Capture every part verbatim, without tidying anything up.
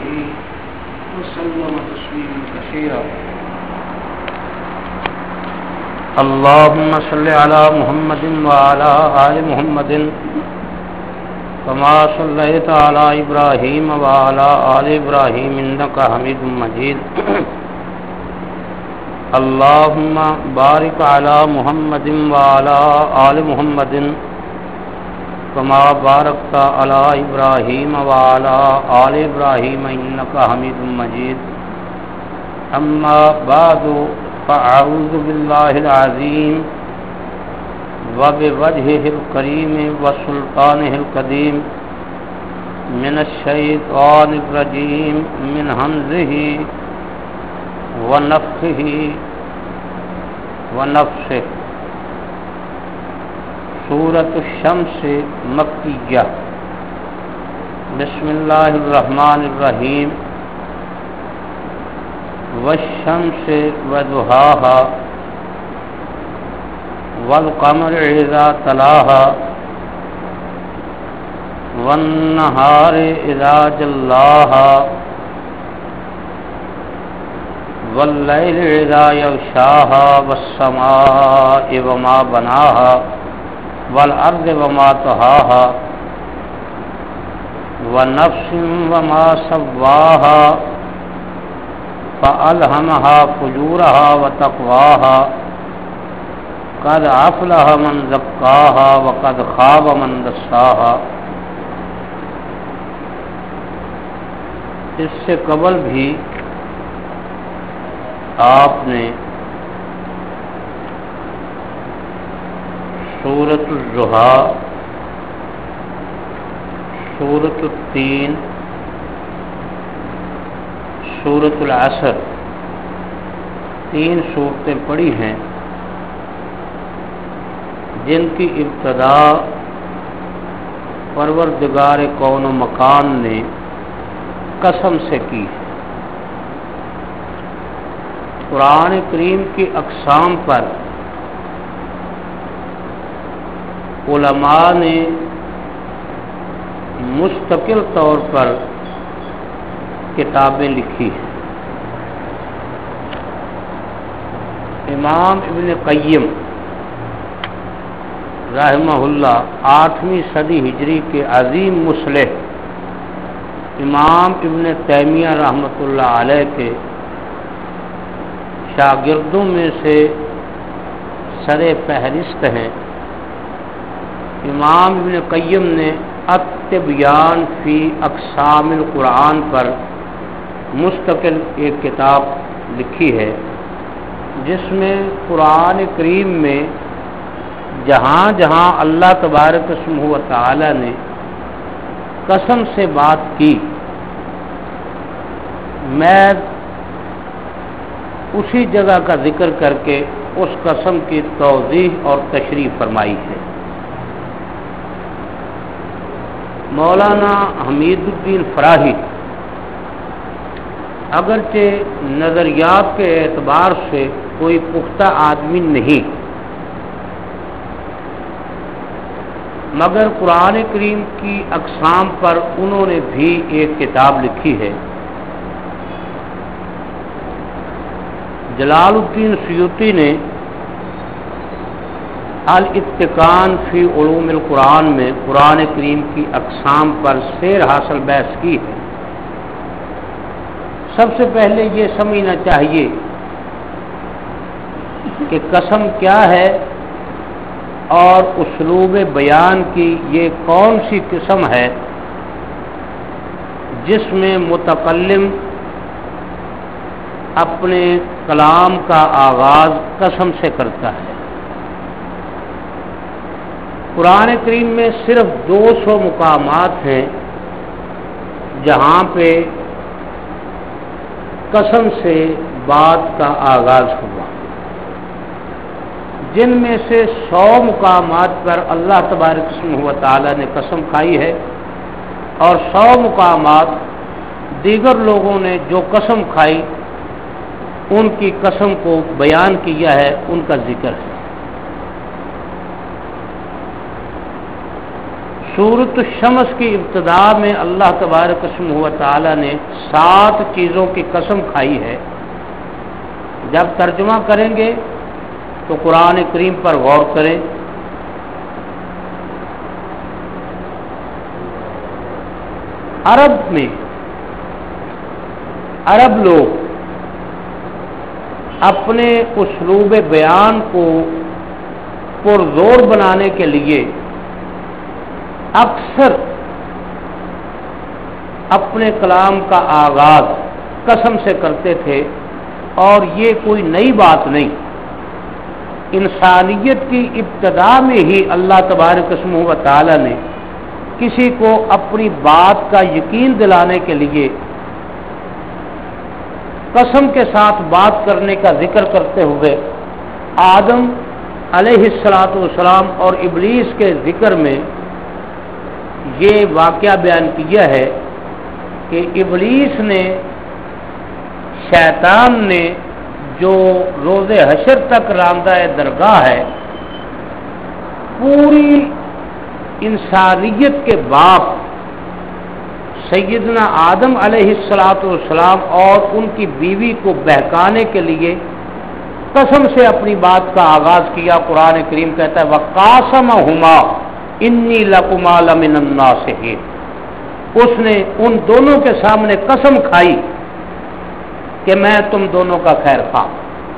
وسلم تسليما كثيرا. اللهم صل على محمد وعلى آل محمد كما صليت على إبراهيم وعلى آل إبراهيم إنك حميد مجيد. اللهم بارك على محمد وعلى آل محمد كما باركت على إبراهيم وعلى آل إبراهيم إنك حميد مجيد. أما بعد فأعوذ بالله العظيم وبوجهه الكريم وسلطانه القديم من الشيطان الرجيم من همزه ونفخه ونفسه. سورة الشمس مکیہ. بسم اللہ الرحمن الرحیم. والشمس وضحاها والقمر إذا تلاها والنهار إذا جلاها والليل إذا يغشاها والسماء وما بناها والأرض وما طحاها ونفس وما سواها فألهمها فجورها وتقواها قد أفلح من زكاها وقد خاب من دساها. اس سے قبل بھی آپ نے سورۃ الضحیٰ، سورۃ التین، سورۃ العصر تین صورتیں پڑھی ہیں جن کی ابتدا پروردگار کون و مکان نے قسم سے کی ہے. قرآن کریم کی اقسام پر علماء نے مستقل طور پر کتابیں لکھی ہیں. امام ابن قیم رحمہ اللہ آٹھویں صدی ہجری کے عظیم مصلح امام ابن تیمیہ رحمۃ اللہ علیہ کے شاگردوں میں سے سر فہرست ہیں. امام ابن قیم نے التبیان فی اقسام القرآن پر مستقل ایک کتاب لکھی ہے جس میں قرآن کریم میں جہاں جہاں اللہ تبارک اسمہ و تعالی نے قسم سے بات کی میں اسی جگہ کا ذکر کر کے اس قسم کی توضیح اور تشریح فرمائی ہے. مولانا حمید الدین فراہی اگرچہ نظریات کے اعتبار سے کوئی پختہ آدمی نہیں، مگر قرآن کریم کی اقسام پر انہوں نے بھی ایک کتاب لکھی ہے. جلال الدین سیوطی نے الاتقان فی علوم القرآن میں قرآن کریم کی اقسام پر سیر حاصل بحث کی ہے. سب سے پہلے یہ سمجھنا چاہیے کہ قسم کیا ہے اور اسلوب بیان کی یہ کون سی قسم ہے جس میں متکلم اپنے کلام کا آغاز قسم سے کرتا ہے. قرآن کریم میں صرف دو سو مقامات ہیں جہاں پہ قسم سے بات کا آغاز ہوا، جن میں سے سو مقامات پر اللہ تبارک اسمہ و تعالی نے قسم کھائی ہے اور سو مقامات دیگر لوگوں نے جو قسم کھائی ان کی قسم کو بیان کیا ہے، ان کا ذکر ہے. سورۃ الشمس کی ابتدا میں اللہ تبارک اسمہ و تعالی نے سات چیزوں کی قسم کھائی ہے. جب ترجمہ کریں گے تو قرآن کریم پر غور کریں. عرب میں عرب لوگ اپنے اسلوب بیان کو پرزور بنانے کے لیے اکثر اپنے کلام کا آغاز قسم سے کرتے تھے، اور یہ کوئی نئی بات نہیں. انسانیت کی ابتدا میں ہی اللہ تبارک اسمہ و تعالی نے کسی کو اپنی بات کا یقین دلانے کے لیے قسم کے ساتھ بات کرنے کا ذکر کرتے ہوئے آدم علیہ الصلاۃ والسلام اور ابلیس کے ذکر میں یہ واقعہ بیان کیا ہے کہ ابلیس نے، شیطان نے، جو روز حشر تک راندہ درگاہ ہے، پوری انسانیت کے باپ سیدنا آدم علیہ الصلاۃ والسلام اور ان کی بیوی کو بہکانے کے لیے قسم سے اپنی بات کا آغاز کیا. قرآن کریم کہتا ہے وَقَاسَمَهُمَا إِنِّي لَكُمَا لَمِنَ النَّاصِحِينَ. اس نے ان دونوں کے سامنے قسم کھائی کہ میں تم دونوں کا خیر خواہ.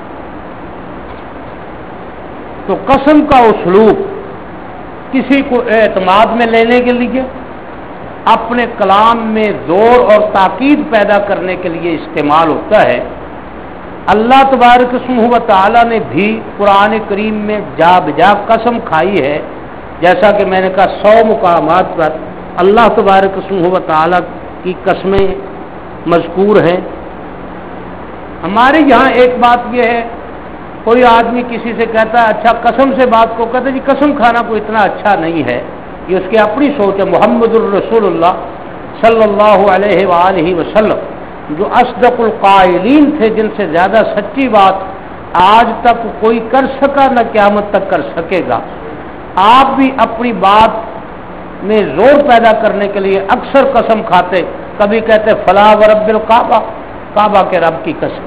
تو قسم کا اسلوب کسی کو اعتماد میں لینے کے لیے، اپنے کلام میں زور اور تاکید پیدا کرنے کے لیے استعمال ہوتا ہے. اللہ تبارک اسمہ و تعالی نے بھی قرآن کریم میں جا بجا قسم کھائی ہے. جیسا کہ میں نے کہا سو مقامات پر اللہ تبارک اسمہ و تعالی کی قسمیں مذکور ہیں. ہمارے یہاں ایک بات یہ ہے، کوئی آدمی کسی سے کہتا ہے اچھا قسم سے بات کو کہتا ہے جی قسم کھانا کوئی اتنا اچھا نہیں ہے، یہ اس کی اپنی سوچ ہے. محمد الرسول اللہ صلی اللہ علیہ وآلہ وسلم جو اصدق القائلین تھے، جن سے زیادہ سچی بات آج تک کوئی کر سکا نہ قیامت تک کر سکے گا، آپ بھی اپنی بات میں زور پیدا کرنے کے لیے اکثر قسم کھاتے. کبھی کہتے فلا ورب الکعبہ، کعبہ کے رب کی قسم.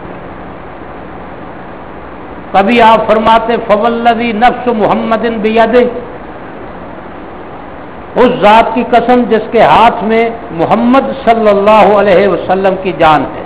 کبھی آپ فرماتے فوالذی نفس محمد بیدہ، اس ذات کی قسم جس کے ہاتھ میں محمد صلی اللہ علیہ وسلم کی جان ہے.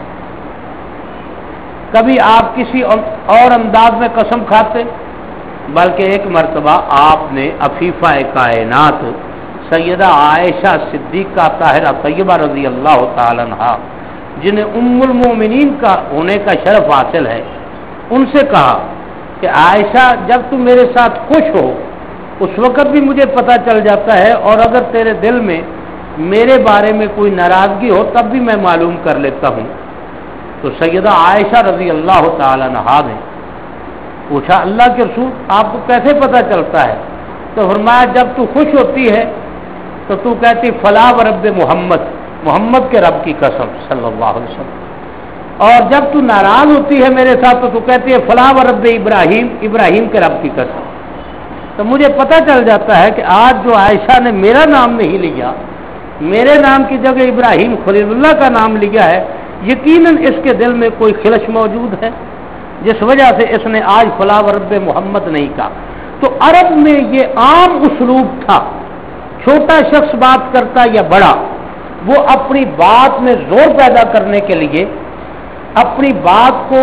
کبھی آپ کسی اور انداز میں قسم کھاتے، بلکہ ایک مرتبہ آپ نے عفیفہ کائنات سیدہ عائشہ صدیقہ طاہرہ طیبہ رضی اللہ تعالی عنہا، جنہیں ام المومنین کا ہونے کا شرف حاصل ہے، ان سے کہا کہ عائشہ جب تم میرے ساتھ خوش ہو اس وقت بھی مجھے پتہ چل جاتا ہے، اور اگر تیرے دل میں میرے بارے میں کوئی ناراضگی ہو تب بھی میں معلوم کر لیتا ہوں. تو سیدہ عائشہ رضی اللہ تعالی عنہا نے پوچھا اللہ کے رسول آپ کو کیسے پتہ چلتا ہے؟ تو فرمایا جب تو خوش ہوتی ہے تو تو کہتی فلا ورب محمد، محمد کے رب کی قسم صلی اللہ علیہ وسلم، اور جب تو ناراض ہوتی ہے میرے ساتھ تو تو کہتی ہے فلا ورب ابراہیم، ابراہیم کے رب کی قسم. تو مجھے پتہ چل جاتا ہے کہ آج جو عائشہ نے میرا نام نہیں لیا، میرے نام کی جگہ ابراہیم خلیل اللہ کا نام لیا ہے، یقیناً اس کے دل میں کوئی خلش موجود ہے جس وجہ سے اس نے آج فلا ورب محمد نہیں کہا. تو عرب میں یہ عام اسلوب تھا، چھوٹا شخص بات کرتا یا بڑا، وہ اپنی بات میں زور پیدا کرنے کے لیے، اپنی بات کو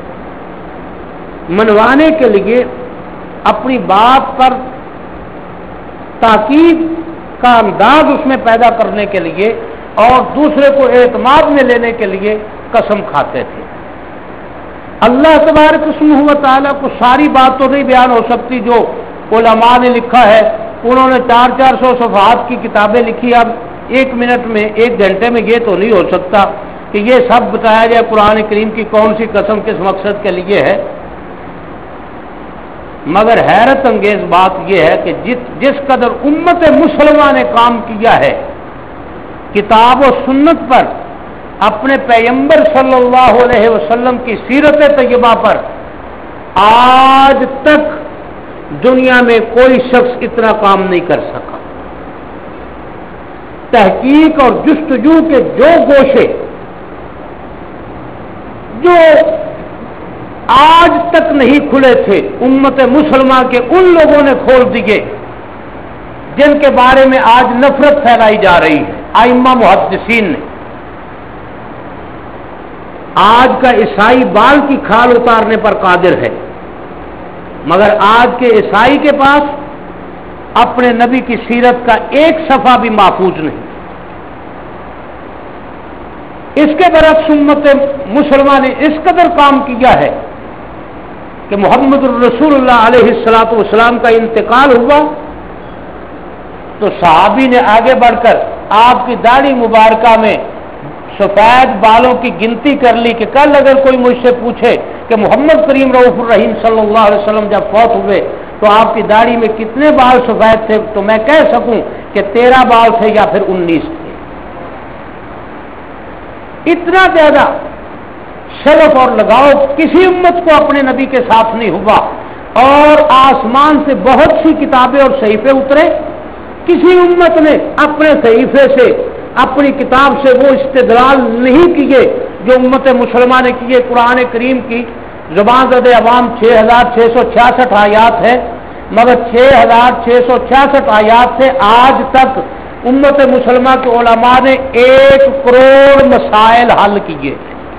منوانے کے لیے، اپنی بات پر تاکید کا انداز اس میں پیدا کرنے کے لیے اور دوسرے کو اعتماد میں لینے کے لیے قسم کھاتے تھے. اللہ تبارک اسمہ و تعالیٰ کو ساری بات تو نہیں بیان ہو سکتی جو علماء نے لکھا ہے. انہوں نے چار چار سو صفحات کی کتابیں لکھی. اب ایک منٹ میں، ایک گھنٹے میں یہ تو نہیں ہو سکتا کہ یہ سب بتایا جائے قرآن کریم کی کون سی قسم کس مقصد کے لیے ہے. مگر حیرت انگیز بات یہ ہے کہ جس جس قدر امت مسلمہ نے کام کیا ہے کتاب و سنت پر، اپنے پیغمبر صلی اللہ علیہ وسلم کی سیرت طیبہ پر، آج تک دنیا میں کوئی شخص اتنا کام نہیں کر سکا. تحقیق اور جستجو کے جو گوشے جو آج تک نہیں کھلے تھے امت مسلمہ کے ان لوگوں نے کھول دیے جن کے بارے میں آج نفرت پھیلائی جا رہی ہے ائمہ محدثین نے. آج کا عیسائی بال کی کھال اتارنے پر قادر ہے، مگر آج کے عیسائی کے پاس اپنے نبی کی سیرت کا ایک صفحہ بھی محفوظ نہیں. اس کے برعکس امت مسلمہ نے اس قدر کام کیا ہے کہ محمد الرسول اللہ علیہ الصلوۃ والسلام کا انتقال ہوا تو صحابی نے آگے بڑھ کر آپ کی داڑھی مبارکہ میں سفید بالوں کی گنتی کر لی کہ کل اگر کوئی مجھ سے پوچھے کہ محمد کریم رؤوف الرحیم صلی اللہ علیہ وسلم جب فوت ہوئے تو آپ کی داڑھی میں کتنے بال سفید تھے تو میں کہہ سکوں کہ تیرہ بال تھے یا پھر انیس تھے. اتنا زیادہ شرف اور لگاؤ کسی امت کو اپنے نبی کے ساتھ نہیں ہوا. اور آسمان سے بہت سی کتابیں اور صحیفے اترے، کسی امت نے اپنے صحیفے سے اپنی کتاب سے وہ استدلال نہیں کیے جو امت مسلمہ نے کیے. قرآن کریم کی زبان زد عوام چھ ہزار چھ سو چھیاسٹھ آیات ہے، مگر چھ ہزار چھ سو چھیاسٹھ آیات سے آج تک امت مسلمہ کے علماء نے ایک کروڑ مسائل حل کیے.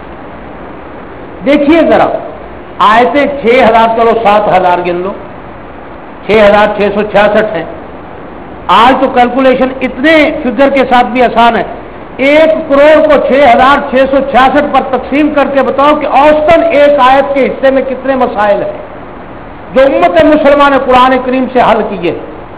دیکھیے ذرا آیتیں چھ ہزار چلو سات ہزار گن لو، چھ ہزار چھ سو چھیاسٹھ ہیں. آج تو کیلکولیشن اتنے فگر کے ساتھ بھی آسان ہے. ایک کروڑ کو چھ ہزار چھ سو چھیاسٹھ پر تقسیم کر کے بتاؤ کہ اوسطاً ایک آیت کے حصے میں کتنے مسائل ہیں جو امت مسلمہ نے قرآن کریم سے حل کیے.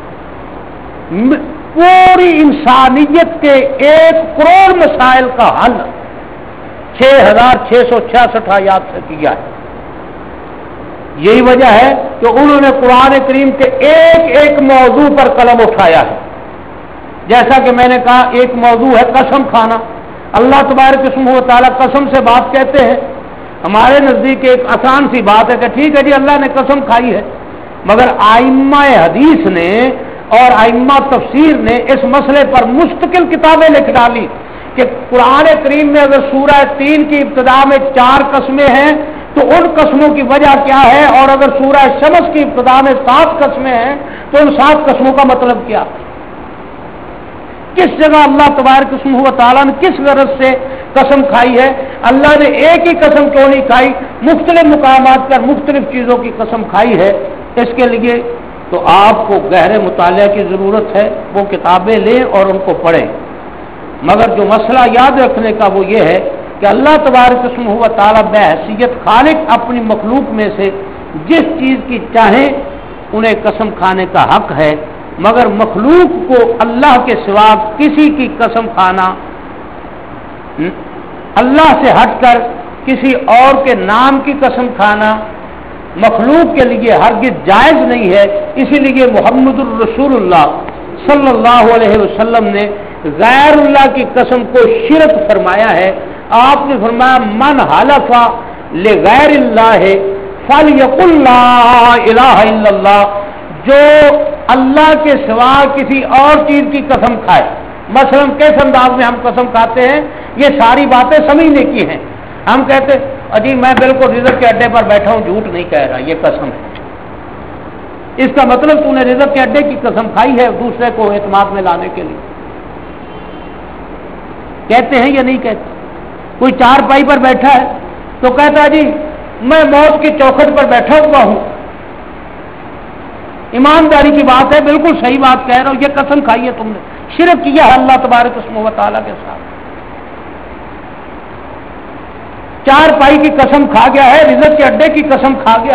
پوری انسانیت کے ایک کروڑ مسائل کا حل چھ ہزار چھ سو چھیاسٹھ آیات سے کیا ہے. یہی وجہ ہے کہ انہوں نے قرآن کریم کے ایک ایک موضوع پر قلم اٹھایا ہے. جیسا کہ میں نے کہا ایک موضوع ہے قسم کھانا. اللہ تبارک اسمہ و تعالیٰ قسم سے بات کہتے ہیں. ہمارے نزدیک ایک آسان سی بات ہے کہ ٹھیک ہے جی اللہ نے قسم کھائی ہے، مگر ائمہ حدیث نے اور ائمہ تفسیر نے اس مسئلے پر مستقل کتابیں لکھ ڈالی کہ قرآن کریم میں اگر سورہ تین کی ابتدا میں چار قسمیں ہیں تو ان قسموں کی وجہ کیا ہے، اور اگر سورہ شمس کی ابتدا میں سات قسمیں ہیں تو ان سات قسموں کا مطلب کیا، کس جگہ اللہ تبارک اسمہ و تعالیٰ نے کس غرض سے قسم کھائی ہے. اللہ نے ایک ہی قسم کیوں نہیں کھائی، مختلف مقامات پر مختلف چیزوں کی قسم کھائی ہے. اس کے لیے تو آپ کو گہرے مطالعہ کی ضرورت ہے، وہ کتابیں لیں اور ان کو پڑھیں. مگر جو مسئلہ یاد رکھنے کا وہ یہ ہے کہ اللہ تبارک اسمہ و تعالیٰ بحیثیت خالق اپنی مخلوق میں سے جس چیز کی چاہیں انہیں قسم کھانے کا حق ہے، مگر مخلوق کو اللہ کے سوا کسی کی قسم کھانا، اللہ سے ہٹ کر کسی اور کے نام کی قسم کھانا مخلوق کے لیے ہرگز جائز نہیں ہے. اسی لیے محمد الرسول اللہ صلی اللہ علیہ وسلم نے غیر اللہ کی قسم کو شرک فرمایا ہے. آپ نے فرمایا من حلف لغیر اللہ فلیقل لا الہ الا اللہ، جو اللہ کے سوا کسی اور چیز کی قسم کھائے. مثلا کس انداز میں ہم قسم کھاتے ہیں، یہ ساری باتیں سمجھنے کی ہیں. ہم کہتے اجی میں بالکل رزق کے اڈے پر بیٹھا ہوں، جھوٹ نہیں کہہ رہا، یہ قسم ہے. اس کا مطلب تو نے رزق کے اڈے کی قسم کھائی ہے دوسرے کو اعتماد میں لانے کے لیے. کہتے ہیں یا نہیں کہتے؟ کوئی چار پائی پر بیٹھا ہے تو کہتا ہے جی میں موت کی چوکھٹ پر بیٹھا ہوا ہوں. ایمانداری کی بات ہے، بالکل صحیح بات کہہ رہا ہوں، یہ قسم کھائی ہے تم نے، شرک کیا ہے اللہ تبارک اسمہ و تعالیٰ کے ساتھ. چار پائی کی قسم کھا گیا ہے، رزق کے اڈے کی قسم کھا گیا.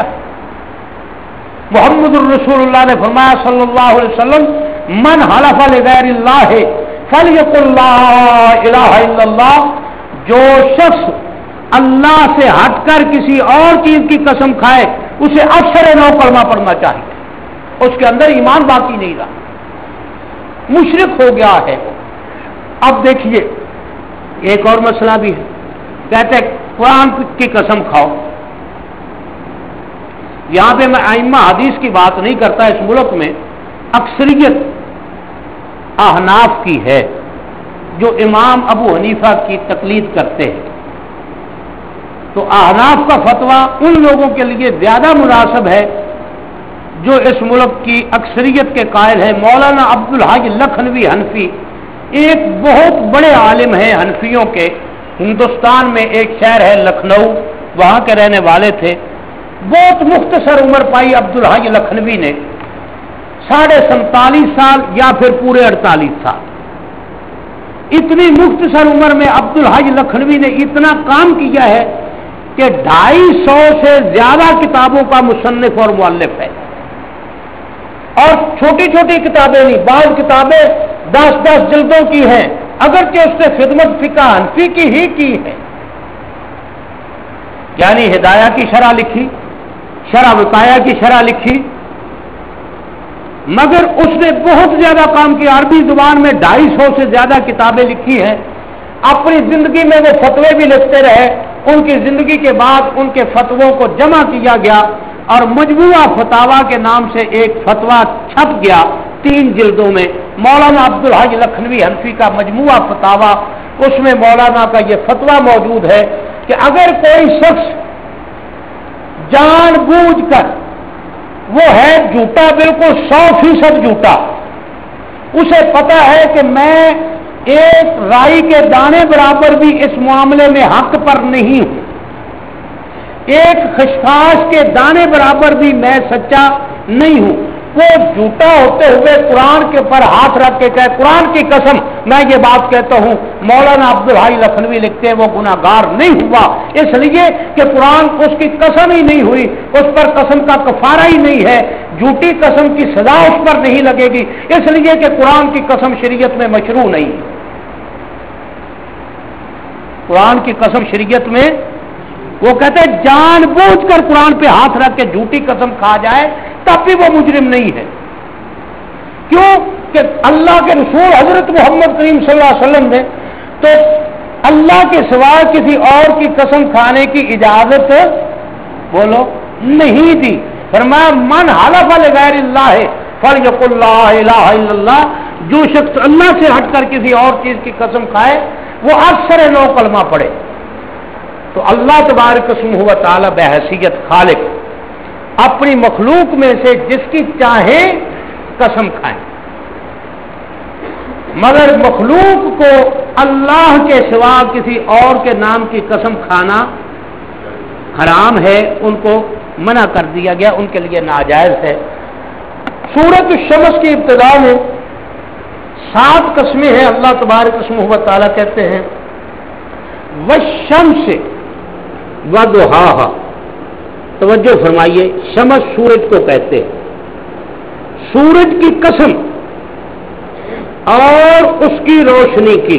محمد الرسول اللہ نے فرمایا صلی اللہ علیہ وسلم من حلف لغیر اللہ فلیقل لا الہ الا اللہ، جو شخص اللہ سے ہٹ کر کسی اور چیز کی قسم کھائے اسے اکثر نو کلمہ پڑھنا چاہیے، اس کے اندر ایمان باقی نہیں رہا، مشرک ہو گیا ہے. اب دیکھیے ایک اور مسئلہ بھی ہے، کہتے قرآن کی قسم کھاؤ. یہاں پہ میں ائمہ حدیث کی بات نہیں کرتا، اس ملک میں اکثریت احناف کی ہے جو امام ابو حنیفہ کی تقلید کرتے ہیں. تو احناف کا فتویٰ ان لوگوں کے لیے زیادہ مناسب ہے جو اس ملک کی اکثریت کے قائل ہیں۔ مولانا عبدالحاج لکھنوی حنفی ایک بہت بڑے عالم ہیں حنفیوں کے، ہندوستان میں ایک شہر ہے لکھنؤ، وہاں کے رہنے والے تھے۔ بہت مختصر عمر پائی عبدالحاج لکھنوی نے، ساڑھے سینتالیس سال یا پھر پورے اڑتالیس سال۔ اتنی مختصر عمر میں عبدالحاج لکھنوی نے اتنا کام کیا ہے کہ ڈھائی سو سے زیادہ کتابوں کا مصنف اور مؤلف ہے، اور چھوٹی چھوٹی کتابیں نہیں، بعض کتابیں دس دس جلدوں کی ہیں، اگرچہ اس نے خدمت فقہ حنفی کی ہی کی ہے، یعنی ہدایہ کی شرح لکھی، شرح وقایہ کی شرح لکھی، مگر اس نے بہت زیادہ کام کیا۔ عربی زبان میں ڈھائی سو سے زیادہ کتابیں لکھی ہیں۔ اپنی زندگی میں وہ فتوے بھی لکھتے رہے، ان کی زندگی کے بعد ان کے فتووں کو جمع کیا گیا اور مجموعہ فتاوا کے نام سے ایک فتویٰ چھپ گیا تین جلدوں میں، مولانا عبدالحاج لکھنوی حنفی کا مجموعہ فتاوا۔ اس میں مولانا کا یہ فتویٰ موجود ہے کہ اگر کوئی شخص جان بوجھ کر، وہ ہے جھوٹا، بالکل سو فیصد جھوٹا، اسے پتا ہے کہ میں ایک رائی کے دانے برابر بھی اس معاملے میں حق پر نہیں ہوں، ایک خشخاش کے دانے برابر بھی میں سچا نہیں ہوں، وہ جھوٹا ہوتے ہوئے قرآن کے پر ہاتھ رکھ کے کہے قرآن کی قسم میں یہ بات کہتا ہوں، مولانا عبدالحاج لکھنوی لکھتے ہیں وہ گناہگار نہیں ہوا، اس لیے کہ قرآن اس کی قسم ہی نہیں ہوئی، اس پر قسم کا کفارہ ہی نہیں ہے، جھوٹی قسم کی سزا اس پر نہیں لگے گی، اس لیے کہ قرآن کی قسم شریعت میں مشروع نہیں ہے۔ قرآن کی قسم شریعت میں، وہ کہتے ہیں جان بوجھ کر قرآن پہ ہاتھ رکھ کے جھوٹی قسم کھا جائے تب بھی وہ مجرم نہیں ہے۔ کیوں کہ اللہ کے رسول حضرت محمد کریم صلی اللہ علیہ وسلم نے تو اللہ کے سوا کسی اور کی قسم کھانے کی اجازت بولو نہیں دی، فرمایا من حلف لغیر اللہ فلیقل لا الہ الا اللہ، جو شخص اللہ سے ہٹ کر کسی اور چیز کی قسم کھائے وہ اکثر نو کلمہ پڑھے۔ تو اللہ تبارک اسمہ و تعالی بحیثیت خالق اپنی مخلوق میں سے جس کی چاہے قسم کھائیں، مگر مخلوق کو اللہ کے سوا کسی اور کے نام کی قسم کھانا حرام ہے، ان کو منع کر دیا گیا، ان کے لیے ناجائز ہے۔ سورۃ الشمس کی ابتدا میں سات قسمیں ہیں، اللہ تبارک اسمہ و تعالی کہتے ہیں والشمس وضحاها، توجہ فرمائیے، شمس سورج کو کہتے ہیں، سورج کی قسم اور اس کی روشنی کی،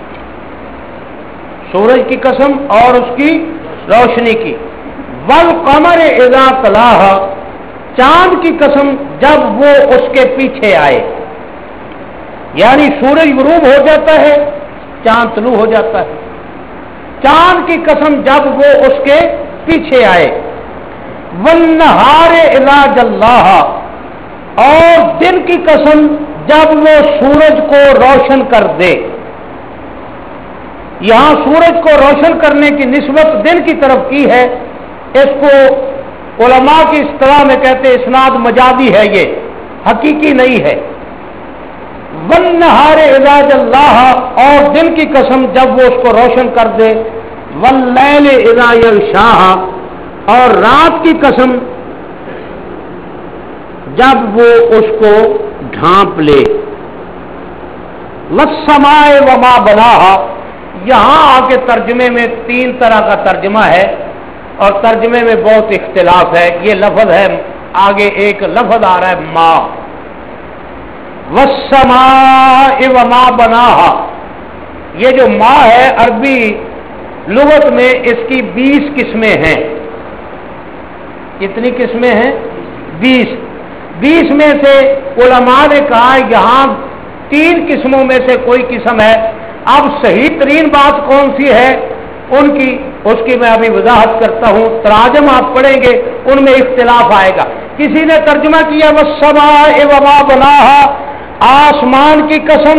سورج کی قسم اور اس کی روشنی کی، والقمر اذا تلاها، چاند کی قسم جب وہ اس کے پیچھے آئے، یعنی سورج غروب ہو جاتا ہے چاند طلوع ہو جاتا ہے، چاند کی قسم جب وہ اس کے پیچھے آئے، والنہار اذا جلاها، اور دن کی قسم جب وہ سورج کو روشن کر دے۔ یہاں سورج کو روشن کرنے کی نسبت دن کی طرف کی ہے، اس کو علماء کی اصطلاح میں کہتے ہیں اسناد مجازی ہے، یہ حقیقی نہیں ہے۔ والنہار اذا جلاها، اور دن کی قسم جب وہ اس کو روشن کر دے، واللیل اذا یغشاها، اور رات کی قسم جب وہ اس کو ڈھانپ لے، والسماء وما بناها، یہاں آگے ترجمے میں تین طرح کا ترجمہ ہے اور ترجمے میں بہت اختلاف ہے، یہ لفظ ہے، آگے ایک لفظ آ رہا ہے ما، والسماء وما بناها، یہ جو ما ہے عربی لغت میں اس کی بیس قسمیں ہیں، کتنی قسمیں ہیں؟ بیس، بیس میں سے علماء نے کہا یہاں تین قسموں میں سے کوئی قسم ہے، اب صحیح ترین بات کون سی ہے ان کی، اس کی میں ابھی وضاحت کرتا ہوں، تراجم آپ پڑھیں گے ان میں اختلاف آئے گا۔ کسی نے ترجمہ کیا والسماء وما بناها، آسمان کی قسم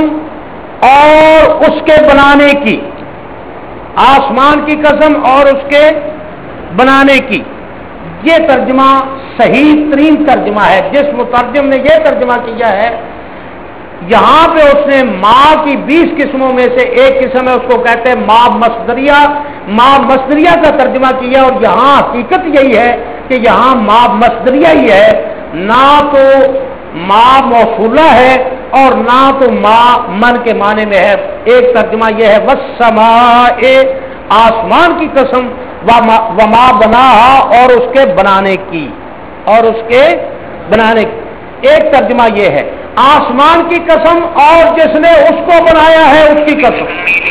اور اس کے بنانے کی، آسمان کی قسم اور اس کے بنانے کی. یہ ترجمہ صحیح ترین ترجمہ ہے. جس مترجم نے یہ ترجمہ کیا ہے یہاں پہ اس نے ماں کی بیس قسموں میں سے ایک قسم ہے اس کو کہتے ہیں ماں مصدریہ. ماں مصدریہ کا ترجمہ کیا اور یہاں حقیقت یہی ہے کہ یہاں ماں مصدریہ ہی ہے, نہ تو ماں موصولہ ہے اور نہ تو ماں من کے معنی میں ہے. ایک ترجمہ یہ ہے والسماء آسمان کی قسم وما بناہا اور اس کے بنانے کی اور اس کے بنانے کی. ایک ترجمہ یہ ہے آسمان کی قسم اور جس نے اس کو بنایا ہے اس کی قسم.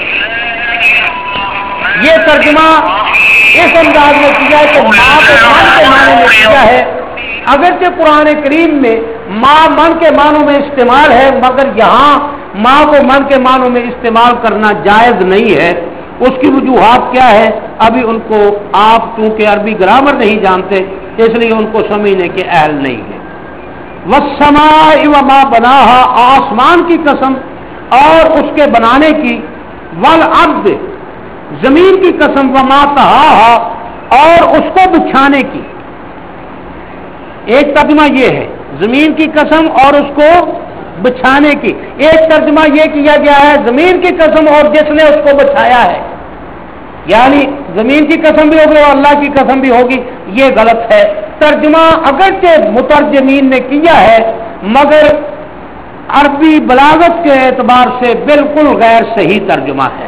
یہ ترجمہ اس انداز میں کیا ہے کہ ماں کو من کے معنی میں کیا ہے. اگرچہ قرآن کریم میں ماں من کے معنوں میں استعمال ہے مگر یہاں ماں کو من کے معنوں میں استعمال کرنا جائز نہیں ہے. اس کی وجوہات کیا ہے ابھی ان کو آپ چونکہ عربی گرامر نہیں جانتے اس لیے ان کو سمجھنے کے اہل نہیں ہے. والسماء وما بناہا آسمان کی قسم اور اس کے بنانے کی. والارض زمین کی قسم وما طحاہا اور اس کو بچھانے کی. ایک ترجمہ یہ ہے زمین کی قسم اور اس کو بچھانے کی. ایک ترجمہ یہ کیا گیا ہے زمین کی قسم اور جس نے اس کو بچھایا ہے, یعنی زمین کی قسم بھی ہوگی اور اللہ کی قسم بھی ہوگی. یہ غلط ہے. ترجمہ اگرچہ مترجمین نے کیا ہے مگر عربی بلاغت کے اعتبار سے بالکل غیر صحیح ترجمہ ہے.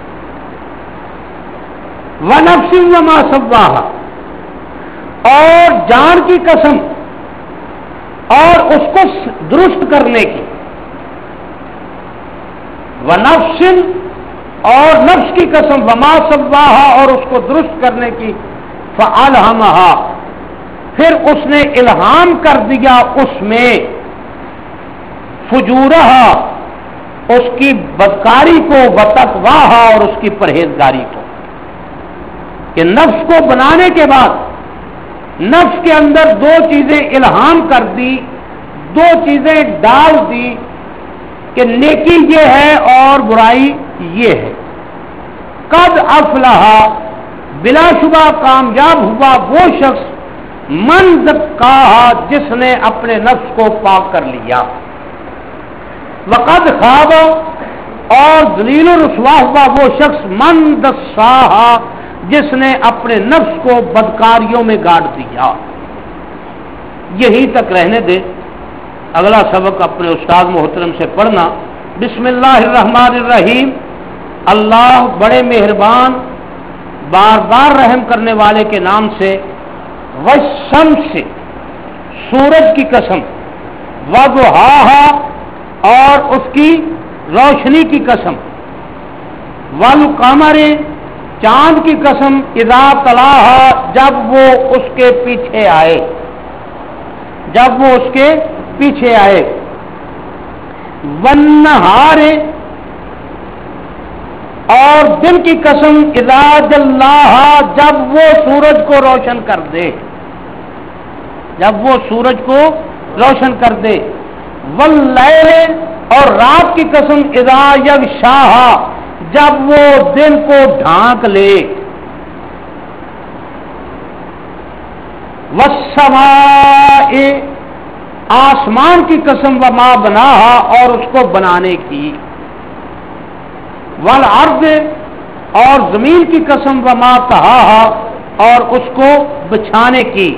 وَنَفْسٍ وَمَا سَوَّاهَا اور جان کی قسم اور اس کو درست کرنے کی. وَنَفْسٍ اور نفس کی قسم وما سواہا اور اس کو درست کرنے کی. فَأَلْهَمَهَا پھر اس نے الہام کر دیا اس میں فجورہا اس کی بدکاری کو وتقواہا اور اس کی پرہیزگاری کو. کہ نفس کو بنانے کے بعد نفس کے اندر دو چیزیں الہام کر دی, دو چیزیں ڈال دی کہ نیکی یہ ہے اور برائی یہ ہے. قد افلح بلا شبہ کامیاب ہوا وہ شخص من زکاہا جس نے اپنے نفس کو پاک کر لیا. وقد خواب اور ذلیل و رسوا ہوا وہ شخص من دساہا جس نے اپنے نفس کو بدکاریوں میں گاڑ دیا. یہی تک رہنے دے, اگلا سبق اپنے استاد محترم سے پڑھنا. بسم اللہ الرحمن الرحیم. اللہ بڑے مہربان بار بار رحم کرنے والے کے نام سے. والشمس سورج کی قسم. وضحاہا اور اس کی روشنی کی قسم. والقمر چاند کی قسم. اذا طلاہا جب وہ اس کے پیچھے آئے جب وہ اس کے پیچھے آئے. والنہار اور دن کی قسم. اذا جلاہا جب وہ سورج کو روشن کر دے جب وہ سورج کو روشن کر دے. واللیل اور رات کی قسم. اذا یغشاہا جب وہ دن کو ڈھانک لے. والسماء آسمان کی قسم وما بناہا اور اس کو بنانے کی. والارض اور زمین کی قسم وما طحاہا اور اس کو بچھانے کی.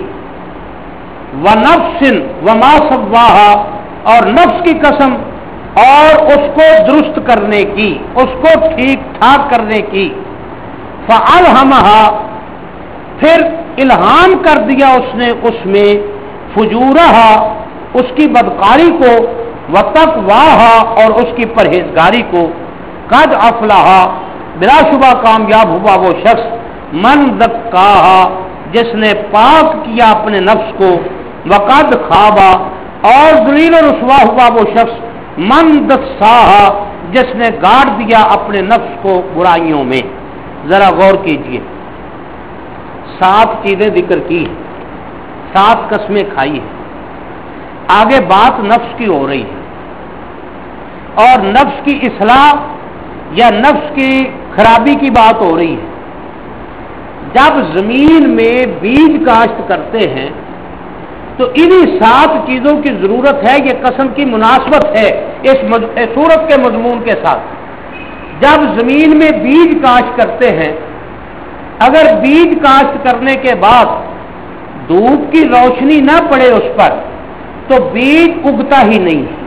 ونفس وما سواہا اور نفس کی قسم اور اس کو درست کرنے کی, اس کو ٹھیک ٹھاک کرنے کی. فَأَلْهَمَهَا پھر الہام کر دیا اس نے اس میں فجورہا اس کی بدکاری کو. وتقواہا اور اس کی پرہیزگاری کو. قد افلحا بلا شبہ کامیاب ہوا وہ شخص من زکاہا جس نے پاک کیا اپنے نفس کو. وقد خوابا اور ذلیل و رسوا ہوا وہ شخص من دساہا جس نے گاڑ دیا اپنے نفس کو برائیوں میں. ذرا غور کیجئے, سات چیزیں ذکر کی, سات قسمیں کھائی ہیں. آگے بات نفس کی ہو رہی ہے اور نفس کی اصلاح یا نفس کی خرابی کی بات ہو رہی ہے. جب زمین میں بیج کاشت کرتے ہیں تو انہی سات چیزوں کی ضرورت ہے. یہ قسم کی مناسبت ہے اس سورت کے مضمون کے ساتھ. جب زمین میں بیج کاشت کرتے ہیں، اگر بیج کاشت کرنے کے بعد دھوپ کی روشنی نہ پڑے اس پر تو بیج اگتا ہی نہیں ہے.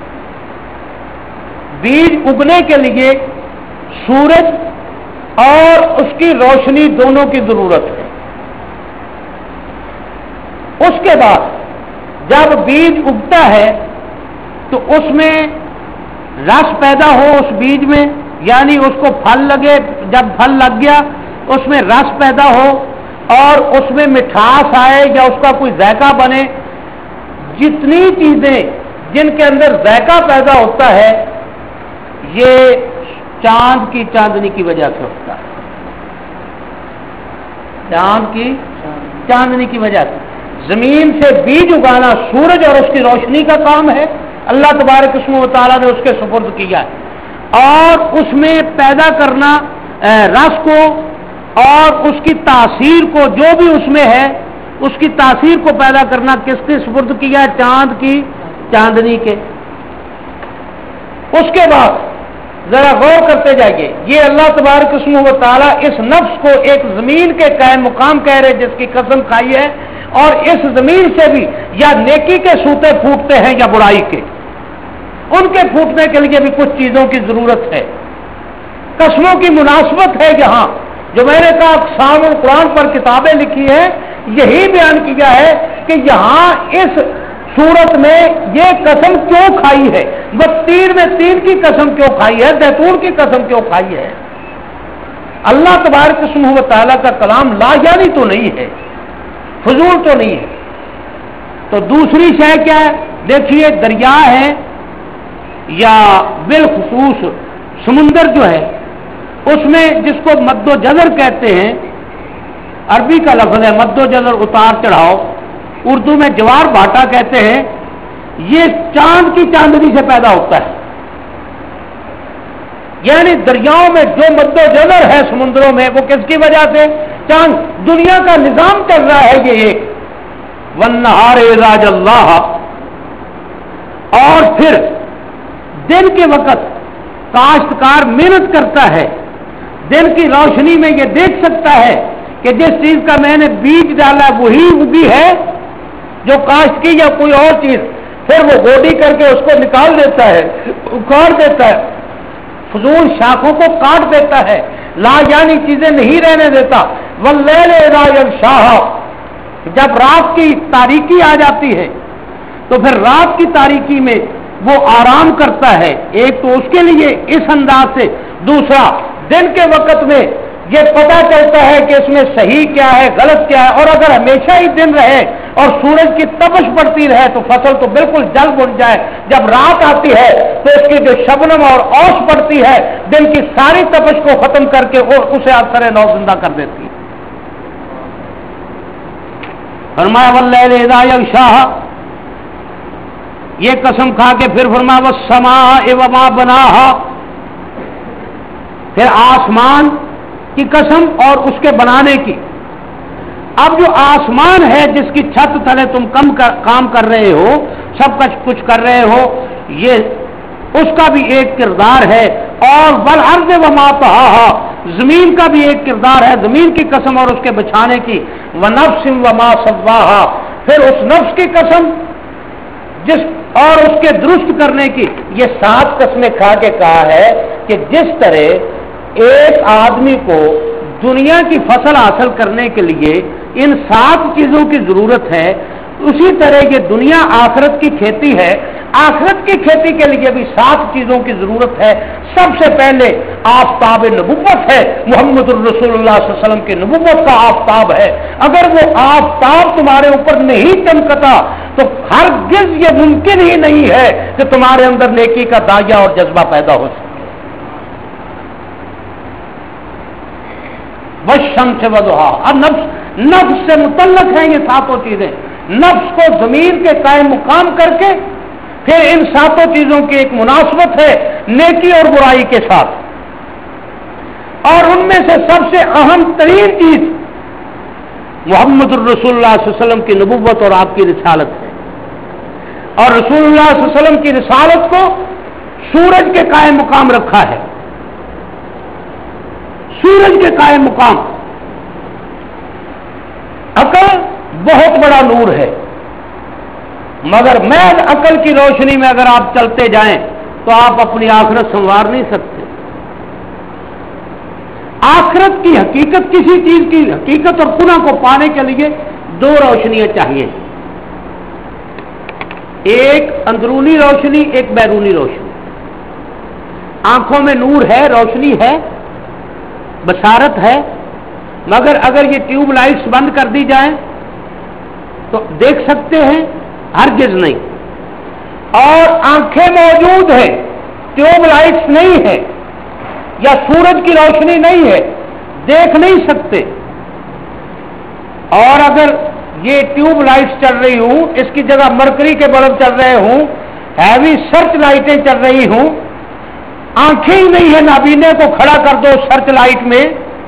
بیج اگنے کے لیے سورج اور اس کی روشنی دونوں کی ضرورت ہے. اس کے بعد جب بیج اگتا ہے تو اس میں رس پیدا ہو اس بیج میں، یعنی اس کو پھل لگے. جب پھل لگ گیا اس میں رس پیدا ہو اور اس میں مٹھاس آئے یا اس کا کوئی ذائقہ بنے. جتنی چیزیں جن کے اندر ذائقہ پیدا ہوتا ہے یہ چاند کی چاندنی کی وجہ سے ہوتا ہے. چاند کی چاندنی کی وجہ سے زمین سے بیج اگانا سورج اور اس کی روشنی کا کام ہے. اللہ تبارک و تعالیٰ نے اس کے سپرد کیا ہے. اور اس میں پیدا کرنا رس کو اور اس کی تاثیر کو، جو بھی اس میں ہے اس کی تاثیر کو پیدا کرنا کس کے سپرد کیا ہے؟ چاند کی چاندنی کے. اس کے بعد ذرا غور کرتے جائیے، یہ اللہ تبارک و تعالیٰ اس نفس کو ایک زمین کے قائم مقام کہہ رہے جس کی قسم کھائی ہے، اور اس زمین سے بھی یا نیکی کے سوتے پھوٹتے ہیں یا برائی کے. ان کے پھوٹنے کے لیے بھی کچھ چیزوں کی ضرورت ہے. قسموں کی مناسبت ہے. یہاں جو میں نے کہا اقسام القرآن پر کتابیں لکھی ہیں، یہی بیان کیا ہے کہ یہاں اس سورت میں یہ قسم کیوں کھائی ہے، بتیر میں تین کی قسم کیوں کھائی ہے، زیتون کی قسم کیوں کھائی ہے. اللہ تبارک و تعالیٰ کا کلام لا یعنی تو نہیں ہے، فضول تو نہیں ہے. تو دوسری شے کیا ہے؟ دیکھیے دریا ہے یا بالخصوص سمندر جو ہے اس میں جس کو مد و جزر کہتے ہیں، عربی کا لفظ ہے مد و جزر، اتار چڑھاؤ. اردو میں جوار بھاٹا کہتے ہیں. یہ چاند کی چاندنی سے پیدا ہوتا ہے. یعنی دریاؤں میں جو مد و جزر ہے سمندروں میں وہ کس کی وجہ سے؟ چاند. دنیا کا نظام چل رہا ہے یہ ایک والنہار اذا جلاھا. اور پھر دن کے وقت کاشتکار محنت کرتا ہے، دن کی روشنی میں یہ دیکھ سکتا ہے کہ جس چیز کا میں نے بیج ڈالا وہی اگی ہے جو کاشت کی یا کوئی اور چیز. پھر وہ گوڈی کر کے اس کو نکال دیتا ہے، اکھاڑ دیتا ہے، فضول شاخوں کو کاٹ دیتا ہے، لا یعنی چیزیں نہیں رہنے دیتا. واللیل اذا یغشاھا. جب رات کی تاریکی آ جاتی ہے تو پھر رات کی تاریکی میں وہ آرام کرتا ہے. ایک تو اس کے لیے اس انداز سے، دوسرا دن کے وقت میں یہ پتہ چلتا ہے کہ اس میں صحیح کیا ہے غلط کیا ہے. اور اگر ہمیشہ ہی دن رہے اور سورج کی تپش پڑتی رہے تو فصل تو بالکل جل بن جائے. جب رات آتی ہے تو اس کی جو شبنم اور اوس پڑتی ہے دن کی ساری تپش کو ختم کر کے اور اسے اثر نو زندہ کر دیتی ہے. فرمایا واللیل اذا یغشاھا. یہ قسم کھا کے پھر فرمایا والسماء وما بناھا. پھر آسمان کی قسم اور اس کے بنانے کی. اب جو آسمان ہے جس کی چھت تلے تم کم کر, کام کر رہے ہو، سب کچھ کچھ کر رہے ہو، یہ اس کا بھی ایک کردار ہے. اور والارض وما طحاھا. زمین کا بھی ایک کردار ہے، زمین کی قسم اور اس کے بچھانے کی. ونفس وما سواھا. پھر اس نفس کی قسم جس اور اس کے درست کرنے کی. یہ سات قسمیں کھا کے کہا ہے کہ جس طرح ایک آدمی کو دنیا کی فصل حاصل کرنے کے لیے ان سات چیزوں کی ضرورت ہے، اسی طرح یہ دنیا آخرت کی کھیتی ہے. آخرت کی کھیتی کے لیے بھی سات چیزوں کی ضرورت ہے. سب سے پہلے آفتاب نبوت ہے، محمد الرسول اللہ صلی اللہ علیہ وسلم کی نبوت کا آفتاب ہے. اگر وہ آفتاب تمہارے اوپر نہیں چمکتا تو ہرگز یہ ممکن ہی نہیں ہے کہ تمہارے اندر نیکی کا داعیہ اور جذبہ پیدا ہو سکے. والشمس وضحاھا. اب نفس نفس سے متعلق ہیں یہ ساتوں چیزیں. نفس کو ضمیر کے قائم مقام کر کے پھر ان ساتوں چیزوں کی ایک مناسبت ہے نیکی اور برائی کے ساتھ. اور ان میں سے سب سے اہم ترین چیز محمد الرسول اللہ صلی اللہ علیہ وسلم کی نبوت اور آپ کی رسالت ہے، اور رسول اللہ صلی اللہ علیہ وسلم کی رسالت کو سورج کے قائم مقام رکھا ہے، سورج کے قائم مقام۔ عقل بہت بڑا نور ہے، مگر محض عقل کی روشنی میں اگر آپ چلتے جائیں تو آپ اپنی آخرت سنوار نہیں سکتے۔ آخرت کی حقیقت، کسی چیز کی حقیقت اور کنہ کو پانے کے لیے دو روشنیاں چاہیے، ایک اندرونی روشنی، ایک بیرونی روشنی۔ آنکھوں میں نور ہے، روشنی ہے، بشارت ہے، مگر اگر یہ ٹیوب لائٹس بند کر دی جائیں تو دیکھ سکتے ہیں؟ ہرگز نہیں۔ اور آنکھیں موجود ہیں، ٹیوب لائٹس نہیں ہے یا سورج کی روشنی نہیں ہے، دیکھ نہیں سکتے۔ اور اگر یہ ٹیوب لائٹس چل رہی ہوں، اس کی جگہ مرکری کے بلب چل رہے ہوں، ہیوی سرچ لائٹیں چل رہی ہوں، آنکھیں ہی نہیں ہے، نابینے کو کھڑا کر دو سرچ لائٹ میں،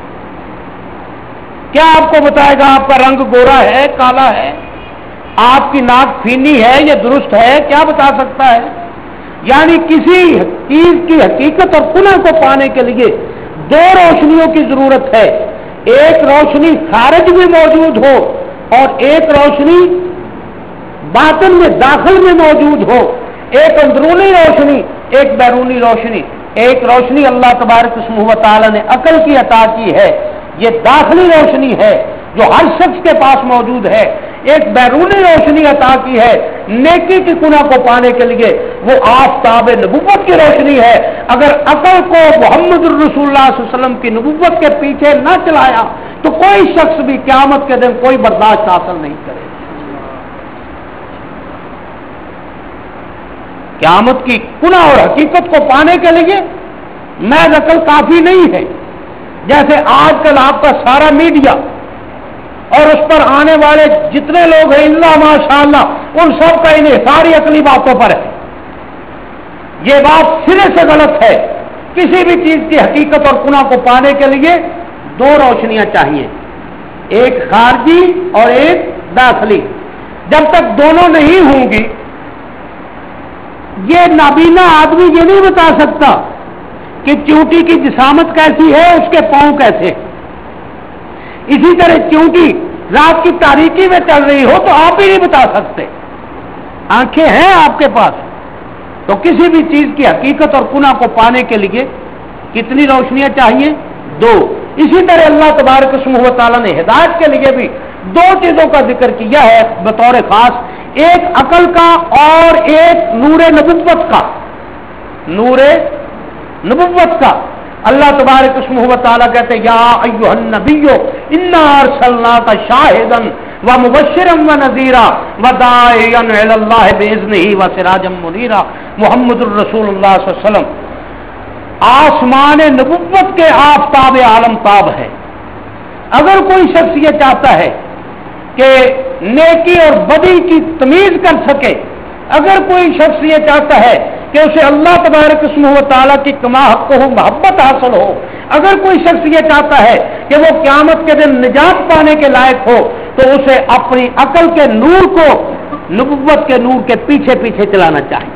کیا آپ کو بتائے گا آپ کا رنگ گورا ہے، کالا ہے، آپ کی ناک پھینی ہے یا درست ہے؟ کیا بتا سکتا ہے؟ یعنی کسی چیز کی حقیقت اور کنہ کو پانے کے لیے دو روشنیوں کی ضرورت ہے، ایک روشنی خارج میں موجود ہو اور ایک روشنی باطن میں داخل میں موجود ہو، ایک اندرونی روشنی، ایک بیرونی روشنی۔ ایک روشنی اللہ تبارک و تعالی نے عقل کی عطا کی ہے، یہ داخلی روشنی ہے جو ہر شخص کے پاس موجود ہے۔ ایک بیرونی روشنی عطا کی ہے نیکی کی کنہ کو پانے کے لیے، وہ آفتاب نبوت کی روشنی ہے۔ اگر عقل کو محمد الرسول اللہ صلی اللہ علیہ وسلم کی نبوت کے پیچھے نہ چلایا تو کوئی شخص بھی قیامت کے دن کوئی برداشت حاصل نہیں کرے۔ قیامت کی کنہ اور حقیقت کو پانے کے لیے محض عقل کافی نہیں ہے۔ جیسے آج کل آپ کا سارا میڈیا اور اس پر آنے والے جتنے لوگ ہیں اللہ ماشاءاللہ، ان سب کا انحصاری عقلی باتوں پر ہے۔ یہ بات سرے سے غلط ہے۔ کسی بھی چیز کی حقیقت اور کنہ کو پانے کے لیے دو روشنیاں چاہیے، ایک خارجی اور ایک داخلی۔ جب تک دونوں نہیں ہوں گی، یہ نابینا آدمی یہ نہیں بتا سکتا کہ چونٹی کی جسامت کیسی ہے، اس کے پاؤں کیسے۔ اسی طرح چونٹی رات کی تاریکی میں چل رہی ہو تو آپ ہی نہیں بتا سکتے۔ آنکھیں ہیں آپ کے پاس، تو کسی بھی چیز کی حقیقت اور کنہ کو پانے کے لیے کتنی روشنیاں چاہیے؟ دو۔ اسی طرح اللہ تبارک و تعالیٰ نے ہدایت کے لیے بھی دو چیزوں کا ذکر کیا ہے بطور خاص، ایک عقل کا اور ایک نور نبوت کا۔ نور نبوت کا اللہ تبارک و تعالیٰ کہتے ہیں یا ایھا النبی انا ارسلناک شاہدا ومبشرا ونذیرا وداعیا الی اللہ باذنہ وسراجا منیرا۔ محمد الرسول اللہ صلی اللہ علیہ وسلم آسمان نبوت کے آفتاب عالم تاب ہے۔ اگر کوئی شخص یہ چاہتا ہے کہ نیکی اور بدی کی تمیز کر سکے، اگر کوئی شخص یہ چاہتا ہے کہ اسے اللہ تبارک و تعالیٰ کی کما حق ہو محبت حاصل ہو، اگر کوئی شخص یہ چاہتا ہے کہ وہ قیامت کے دن نجات پانے کے لائق ہو، تو اسے اپنی عقل کے نور کو نبوت کے نور کے پیچھے پیچھے چلانا چاہیے۔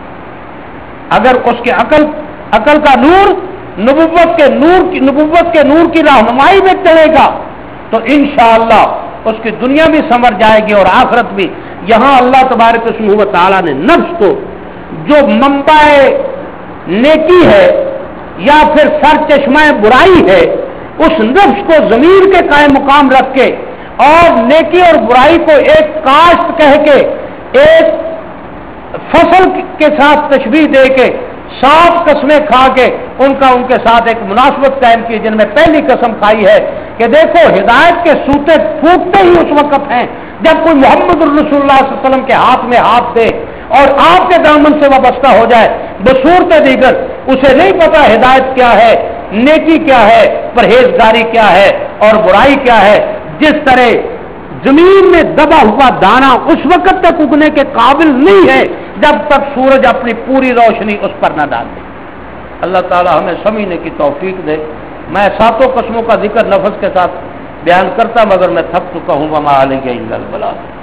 اگر اس کے عقل عقل کا نور نبوت کے نور کی نبوت کے نور کی رہنمائی میں چلے گا تو انشاءاللہ اس کی دنیا بھی سنور جائے گی اور آخرت بھی۔ یہاں اللہ تبارک و تعالیٰ نے نفس کو جو منبع نیکی ہے یا پھر سر چشمہ برائی ہے، اس نفس کو ضمیر کے قائم مقام رکھ کے اور نیکی اور برائی کو ایک کاشت کہہ کے، ایک فصل کے ساتھ تشبیہ دے کے، صاف قسمیں کھا کے ان کا ان کے ساتھ ایک مناسبت قائم کی، جن میں پہلی قسم کھائی ہے کہ دیکھو ہدایت کے سوتے پھوٹتے ہی اس وقت ہیں جب کوئی محمد الرسول اللہ صلی اللہ علیہ وسلم کے ہاتھ میں ہاتھ دے اور آپ کے دامن سے وابستہ ہو جائے بصورت دیگر، اسے نہیں پتا ہدایت کیا ہے، نیکی کیا ہے، پرہیزگاری کیا ہے اور برائی کیا ہے۔ جس طرح زمین میں دبا ہوا دانا اس وقت تک اگنے کے قابل نہیں ہے جب تک سورج اپنی پوری روشنی اس پر نہ ڈال دے۔ اللہ تعالی ہمیں سمجھنے کی توفیق دے۔ میں ساتوں قسموں کا ذکر لفظ کے ساتھ بیان کرتا مگر میں تھک چکا ہوں وما علیہ الا البلاغ۔